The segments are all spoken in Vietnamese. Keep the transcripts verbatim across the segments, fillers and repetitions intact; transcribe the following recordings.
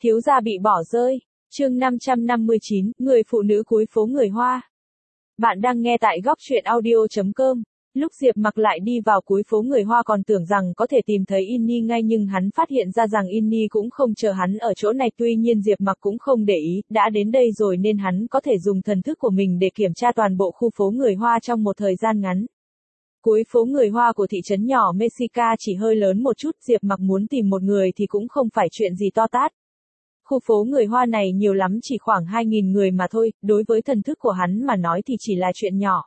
Thiếu gia bị bỏ rơi. Chương năm trăm năm mươi chín, người phụ nữ cuối phố người Hoa. Bạn đang nghe tại góc truyện audio chấm com. Lúc Diệp Mặc lại đi vào cuối phố người Hoa còn tưởng rằng có thể tìm thấy Inni ngay nhưng hắn phát hiện ra rằng Inni cũng không chờ hắn ở chỗ này, tuy nhiên Diệp Mặc cũng không để ý, đã đến đây rồi nên hắn có thể dùng thần thức của mình để kiểm tra toàn bộ khu phố người Hoa trong một thời gian ngắn. Cuối phố người Hoa của thị trấn nhỏ Mexica chỉ hơi lớn một chút, Diệp Mặc muốn tìm một người thì cũng không phải chuyện gì to tát. Khu phố người Hoa này nhiều lắm chỉ khoảng hai nghìn người mà thôi, đối với thần thức của hắn mà nói thì chỉ là chuyện nhỏ.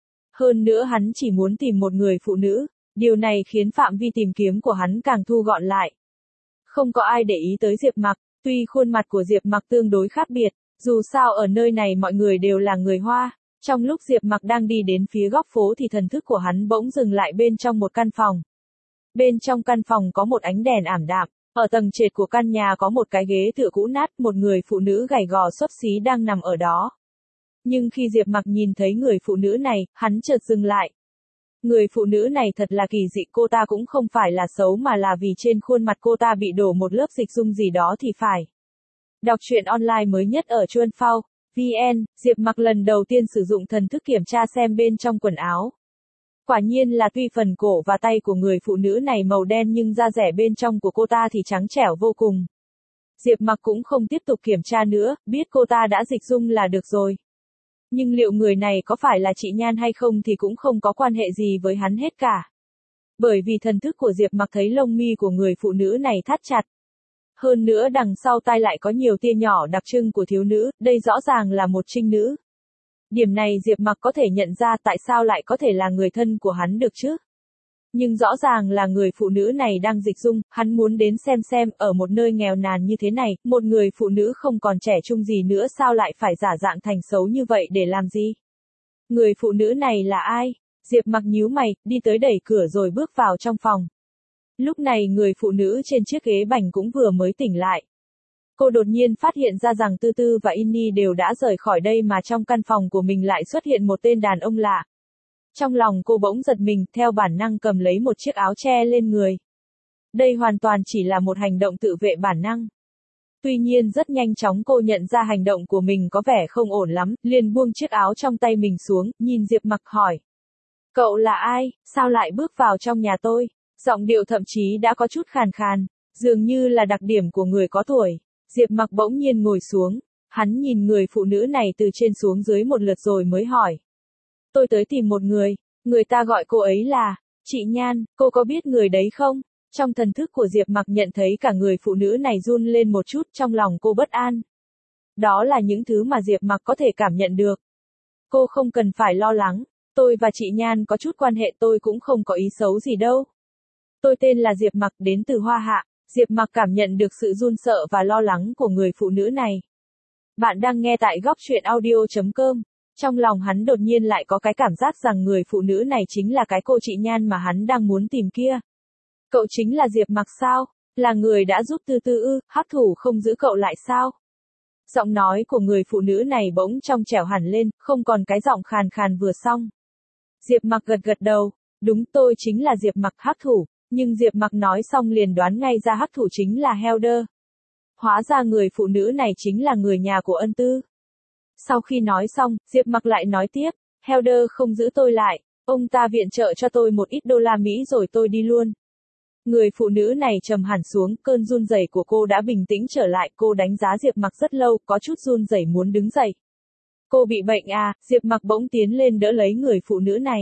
Hơn nữa hắn chỉ muốn tìm một người phụ nữ, điều này khiến phạm vi tìm kiếm của hắn càng thu gọn lại. Không có ai để ý tới Diệp Mặc, tuy khuôn mặt của Diệp Mặc tương đối khác biệt, dù sao ở nơi này mọi người đều là người Hoa. Trong lúc Diệp Mặc đang đi đến phía góc phố thì thần thức của hắn bỗng dừng lại bên trong một căn phòng. Bên trong căn phòng có một ánh đèn ảm đạm, ở tầng trệt của căn nhà có một cái ghế tựa cũ nát, một người phụ nữ gầy gò xốp xí đang nằm ở đó. Nhưng khi Diệp Mặc nhìn thấy người phụ nữ này, hắn chợt dừng lại. Người phụ nữ này thật là kỳ dị, cô ta cũng không phải là xấu mà là vì trên khuôn mặt cô ta bị đổ một lớp dịch dung gì đó thì phải. Đọc truyện online mới nhất ở Chuan Phao chấm vn, Diệp Mặc lần đầu tiên sử dụng thần thức kiểm tra xem bên trong quần áo. Quả nhiên là tuy phần cổ và tay của người phụ nữ này màu đen nhưng da dẻ bên trong của cô ta thì trắng trẻo vô cùng. Diệp Mặc cũng không tiếp tục kiểm tra nữa, biết cô ta đã dịch dung là được rồi. Nhưng liệu người này có phải là chị Nhan hay không thì cũng không có quan hệ gì với hắn hết cả. Bởi vì thần thức của Diệp Mặc thấy lông mi của người phụ nữ này thắt chặt. Hơn nữa đằng sau tai lại có nhiều tia nhỏ đặc trưng của thiếu nữ, đây rõ ràng là một trinh nữ. Điểm này Diệp Mặc có thể nhận ra tại sao lại có thể là người thân của hắn được chứ. Nhưng rõ ràng là người phụ nữ này đang dịch dung, hắn muốn đến xem xem, ở một nơi nghèo nàn như thế này, một người phụ nữ không còn trẻ trung gì nữa sao lại phải giả dạng thành xấu như vậy để làm gì? Người phụ nữ này là ai? Diệp Mặc nhíu mày, đi tới đẩy cửa rồi bước vào trong phòng. Lúc này người phụ nữ trên chiếc ghế bành cũng vừa mới tỉnh lại. Cô đột nhiên phát hiện ra rằng Tư Tư và Inni đều đã rời khỏi đây mà trong căn phòng của mình lại xuất hiện một tên đàn ông lạ. Trong lòng cô bỗng giật mình, theo bản năng cầm lấy một chiếc áo che lên người. Đây hoàn toàn chỉ là một hành động tự vệ bản năng. Tuy nhiên rất nhanh chóng cô nhận ra hành động của mình có vẻ không ổn lắm, liền buông chiếc áo trong tay mình xuống, nhìn Diệp Mặc hỏi. Cậu là ai, sao lại bước vào trong nhà tôi? Giọng điệu thậm chí đã có chút khàn khàn, dường như là đặc điểm của người có tuổi. Diệp Mặc bỗng nhiên ngồi xuống, hắn nhìn người phụ nữ này từ trên xuống dưới một lượt rồi mới hỏi. Tôi tới tìm một người, người ta gọi cô ấy là, chị Nhan, cô có biết người đấy không? Trong thần thức của Diệp Mặc nhận thấy cả người phụ nữ này run lên một chút, trong lòng cô bất an. Đó là những thứ mà Diệp Mặc có thể cảm nhận được. Cô không cần phải lo lắng, tôi và chị Nhan có chút quan hệ, tôi cũng không có ý xấu gì đâu. Tôi tên là Diệp Mặc, đến từ Hoa Hạ. Diệp Mặc cảm nhận được sự run sợ và lo lắng của người phụ nữ này. Bạn đang nghe tại góc truyện audio chấm com. Trong lòng hắn đột nhiên lại có cái cảm giác rằng người phụ nữ này chính là cái cô chị Nhan mà hắn đang muốn tìm kia. Cậu chính là Diệp Mặc sao? Là người đã giúp Tư Tư ư, hắc thủ không giữ cậu lại sao? Giọng nói của người phụ nữ này bỗng trong trẻo hẳn lên, không còn cái giọng khàn khàn vừa xong. Diệp Mặc gật gật đầu, đúng, tôi chính là Diệp Mặc, hắc thủ. Nhưng Diệp Mặc nói xong liền đoán ngay ra hắc thủ chính là Helder. Hóa ra người phụ nữ này chính là người nhà của Ân Tư. Sau khi nói xong, Diệp Mặc lại nói tiếp, Helder không giữ tôi lại, ông ta viện trợ cho tôi một ít đô la Mỹ rồi tôi đi luôn. Người phụ nữ này trầm hẳn xuống, cơn run rẩy của cô đã bình tĩnh trở lại, cô đánh giá Diệp Mặc rất lâu, có chút run rẩy muốn đứng dậy. Cô bị bệnh à? Diệp Mặc bỗng tiến lên đỡ lấy người phụ nữ này.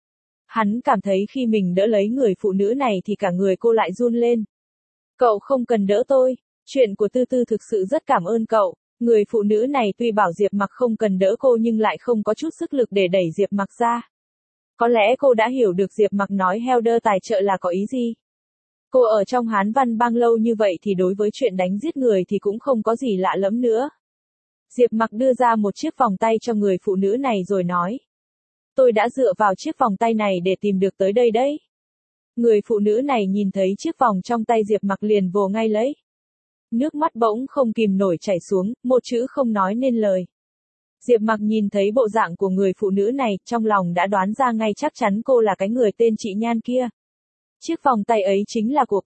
Hắn cảm thấy khi mình đỡ lấy người phụ nữ này thì cả người cô lại run lên. Cậu không cần đỡ tôi, chuyện của Tư Tư thực sự rất cảm ơn cậu. Người phụ nữ này tuy bảo Diệp Mặc không cần đỡ cô nhưng lại không có chút sức lực để đẩy Diệp Mặc ra. Có lẽ cô đã hiểu được Diệp Mặc nói Helder tài trợ là có ý gì. Cô ở trong Hán Văn bang lâu như vậy thì đối với chuyện đánh giết người thì cũng không có gì lạ lẫm nữa. Diệp Mặc đưa ra một chiếc vòng tay cho người phụ nữ này rồi nói. Tôi đã dựa vào chiếc vòng tay này để tìm được tới đây đấy. Người phụ nữ này nhìn thấy chiếc vòng trong tay Diệp Mặc liền vồ ngay lấy. Nước mắt bỗng không kìm nổi chảy xuống, một chữ không nói nên lời. Diệp Mặc nhìn thấy bộ dạng của người phụ nữ này, trong lòng đã đoán ra ngay chắc chắn cô là cái người tên chị Nhan kia. Chiếc vòng tay ấy chính là của cô,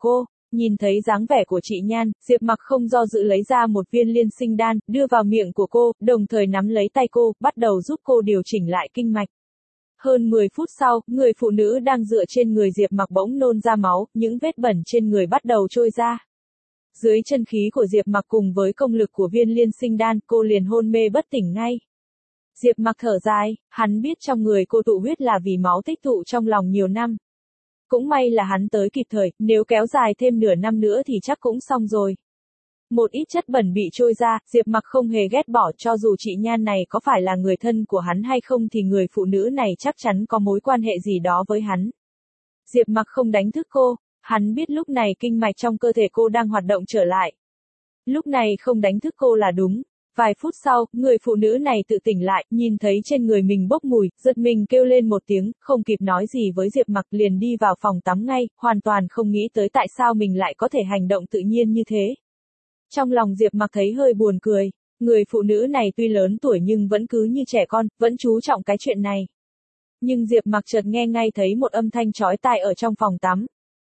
Nhìn thấy dáng vẻ của chị Nhan, Diệp Mặc không do dự lấy ra một viên liên sinh đan, đưa vào miệng của cô, đồng thời nắm lấy tay cô, bắt đầu giúp cô điều chỉnh lại kinh mạch. Hơn mười phút sau, người phụ nữ đang dựa trên người Diệp Mặc bỗng nôn ra máu, những vết bẩn trên người bắt đầu trôi ra. Dưới chân khí của Diệp Mặc cùng với công lực của viên liên sinh đan, cô liền hôn mê bất tỉnh ngay. Diệp Mặc thở dài, hắn biết trong người cô tụ huyết là vì máu tích tụ trong lòng nhiều năm. Cũng may là hắn tới kịp thời, nếu kéo dài thêm nửa năm nữa thì chắc cũng xong rồi. Một ít chất bẩn bị trôi ra, Diệp Mặc không hề ghét bỏ, cho dù chị Nhan này có phải là người thân của hắn hay không thì người phụ nữ này chắc chắn có mối quan hệ gì đó với hắn. Diệp Mặc không đánh thức cô, hắn biết lúc này kinh mạch trong cơ thể cô đang hoạt động trở lại. Lúc này không đánh thức cô là đúng. Vài phút sau, người phụ nữ này tự tỉnh lại, nhìn thấy trên người mình bốc mùi, giật mình kêu lên một tiếng, không kịp nói gì với Diệp Mặc liền đi vào phòng tắm ngay, hoàn toàn không nghĩ tới tại sao mình lại có thể hành động tự nhiên như thế. Trong lòng Diệp Mặc thấy hơi buồn cười, người phụ nữ này tuy lớn tuổi nhưng vẫn cứ như trẻ con, vẫn chú trọng cái chuyện này. Nhưng Diệp Mặc chợt nghe ngay thấy một âm thanh chói tai ở trong phòng tắm.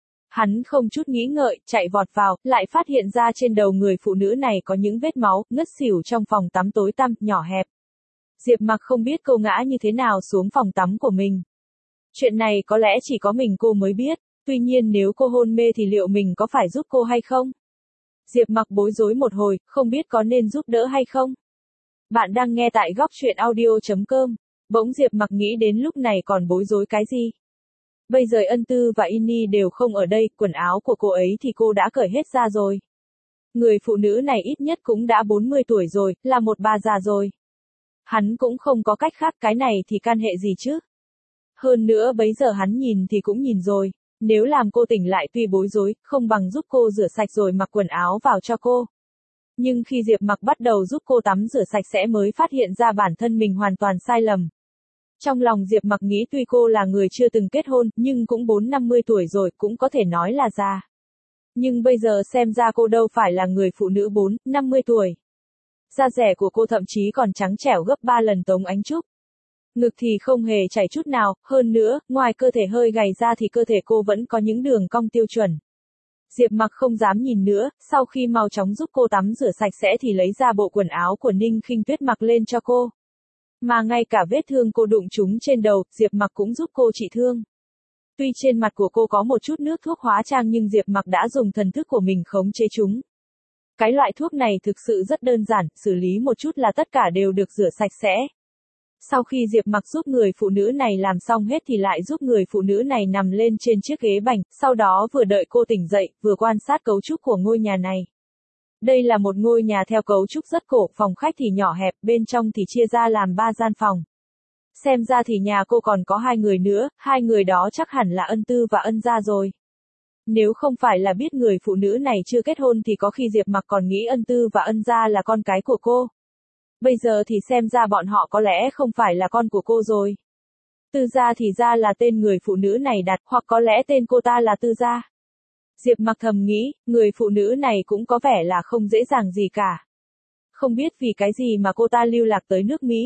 Hắn không chút nghĩ ngợi, chạy vọt vào, lại phát hiện ra trên đầu người phụ nữ này có những vết máu, ngất xỉu trong phòng tắm tối tăm, nhỏ hẹp. Diệp Mặc không biết cô ngã như thế nào xuống phòng tắm của mình. Chuyện này có lẽ chỉ có mình cô mới biết, tuy nhiên nếu cô hôn mê thì liệu mình có phải giúp cô hay không? Diệp Mặc bối rối một hồi, không biết có nên giúp đỡ hay không. Bạn đang nghe tại góc truyện audio chấm com. Bỗng Diệp Mặc nghĩ đến lúc này còn bối rối cái gì? Bây giờ Ân Tư và Inni đều không ở đây, quần áo của cô ấy thì cô đã cởi hết ra rồi. Người phụ nữ này ít nhất cũng đã bốn mươi tuổi rồi, là một bà già rồi. Hắn cũng không có cách khác, cái này thì can hệ gì chứ? Hơn nữa bấy giờ hắn nhìn thì cũng nhìn rồi. Nếu làm cô tỉnh lại tuy bối rối, không bằng giúp cô rửa sạch rồi mặc quần áo vào cho cô. Nhưng khi Diệp Mặc bắt đầu giúp cô tắm rửa sạch sẽ mới phát hiện ra bản thân mình hoàn toàn sai lầm. Trong lòng Diệp Mặc nghĩ tuy cô là người chưa từng kết hôn, nhưng cũng bốn năm mươi tuổi rồi, cũng có thể nói là già. Nhưng bây giờ xem ra cô đâu phải là người phụ nữ bốn năm mươi tuổi. Da dẻ của cô thậm chí còn trắng trẻo gấp ba lần Tống Ánh Trúc. Ngực thì không hề chảy chút nào, hơn nữa, ngoài cơ thể hơi gầy ra thì cơ thể cô vẫn có những đường cong tiêu chuẩn. Diệp Mặc không dám nhìn nữa, sau khi mau chóng giúp cô tắm rửa sạch sẽ thì lấy ra bộ quần áo của Ninh Khinh Tuyết mặc lên cho cô. Mà ngay cả vết thương cô đụng trúng trên đầu, Diệp Mặc cũng giúp cô trị thương. Tuy trên mặt của cô có một chút nước thuốc hóa trang nhưng Diệp Mặc đã dùng thần thức của mình khống chế chúng. Cái loại thuốc này thực sự rất đơn giản, xử lý một chút là tất cả đều được rửa sạch sẽ. Sau khi Diệp Mặc giúp người phụ nữ này làm xong hết thì lại giúp người phụ nữ này nằm lên trên chiếc ghế bành, sau đó vừa đợi cô tỉnh dậy, vừa quan sát cấu trúc của ngôi nhà này. Đây là một ngôi nhà theo cấu trúc rất cổ, phòng khách thì nhỏ hẹp, bên trong thì chia ra làm ba gian phòng. Xem ra thì nhà cô còn có hai người nữa, hai người đó chắc hẳn là Ân Tư và Ân Gia rồi. Nếu không phải là biết người phụ nữ này chưa kết hôn thì có khi Diệp Mặc còn nghĩ Ân Tư và Ân Gia là con cái của cô. Bây giờ thì xem ra bọn họ có lẽ không phải là con của cô rồi. Tư Gia thì ra là tên người phụ nữ này đặt, hoặc có lẽ tên cô ta là Tư Gia. Diệp Mặc thầm nghĩ, người phụ nữ này cũng có vẻ là không dễ dàng gì cả. Không biết vì cái gì mà cô ta lưu lạc tới nước Mỹ.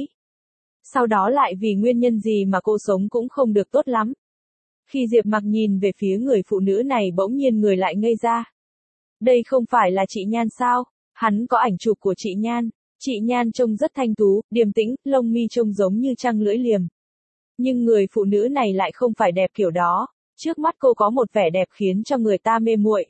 Sau đó lại vì nguyên nhân gì mà cô sống cũng không được tốt lắm. Khi Diệp Mặc nhìn về phía người phụ nữ này bỗng nhiên người lại ngây ra. Đây không phải là chị Nhan sao? Hắn có ảnh chụp của chị Nhan. Chị Nhan trông rất thanh tú, điềm tĩnh, lông mi trông giống như trăng lưỡi liềm. Nhưng người phụ nữ này lại không phải đẹp kiểu đó. Trước mắt cô có một vẻ đẹp khiến cho người ta mê muội.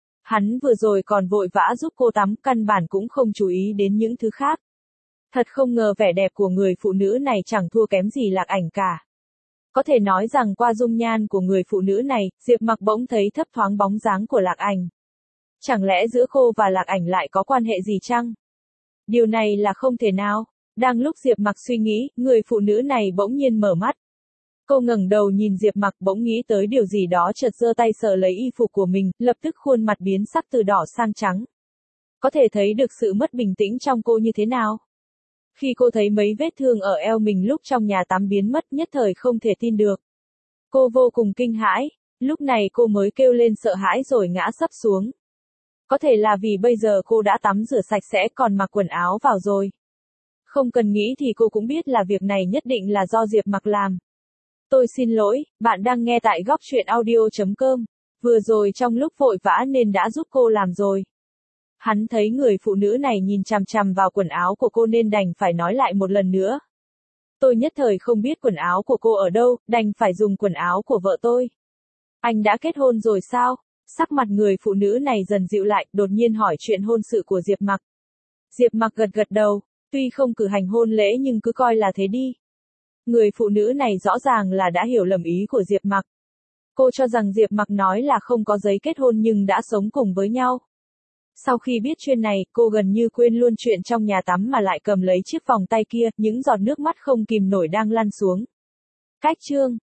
Hắn vừa rồi còn vội vã giúp cô tắm, căn bản cũng không chú ý đến những thứ khác. Thật không ngờ vẻ đẹp của người phụ nữ này chẳng thua kém gì Lạc Ảnh cả. Có thể nói rằng qua dung nhan của người phụ nữ này, Diệp Mặc bỗng thấy thấp thoáng bóng dáng của Lạc Ảnh. Chẳng lẽ giữa cô và Lạc Ảnh lại có quan hệ gì chăng? Điều này là không thể nào. Đang lúc Diệp Mặc suy nghĩ, người phụ nữ này bỗng nhiên mở mắt. Cô ngẩng đầu nhìn Diệp Mặc bỗng nghĩ tới điều gì đó chợt giơ tay sờ lấy y phục của mình, lập tức khuôn mặt biến sắc từ đỏ sang trắng. Có thể thấy được sự mất bình tĩnh trong cô như thế nào. Khi cô thấy mấy vết thương ở eo mình lúc trong nhà tắm biến mất nhất thời không thể tin được. Cô vô cùng kinh hãi, lúc này cô mới kêu lên sợ hãi rồi ngã sấp xuống. Có thể là vì bây giờ cô đã tắm rửa sạch sẽ còn mặc quần áo vào rồi. Không cần nghĩ thì cô cũng biết là việc này nhất định là do Diệp Mặc làm. Tôi xin lỗi, bạn đang nghe tại góc truyện audio chấm com. Vừa rồi trong lúc vội vã nên đã giúp cô làm rồi. Hắn thấy người phụ nữ này nhìn chằm chằm vào quần áo của cô nên đành phải nói lại một lần nữa. Tôi nhất thời không biết quần áo của cô ở đâu, đành phải dùng quần áo của vợ tôi. Anh đã kết hôn rồi sao? Sắc mặt người phụ nữ này dần dịu lại, đột nhiên hỏi chuyện hôn sự của Diệp Mặc. Diệp Mặc gật gật đầu, tuy không cử hành hôn lễ nhưng cứ coi là thế đi. Người phụ nữ này rõ ràng là đã hiểu lầm ý của Diệp Mặc. Cô cho rằng Diệp Mặc nói là không có giấy kết hôn nhưng đã sống cùng với nhau. Sau khi biết chuyện này, cô gần như quên luôn chuyện trong nhà tắm mà lại cầm lấy chiếc vòng tay kia, những giọt nước mắt không kìm nổi đang lăn xuống. Cách chương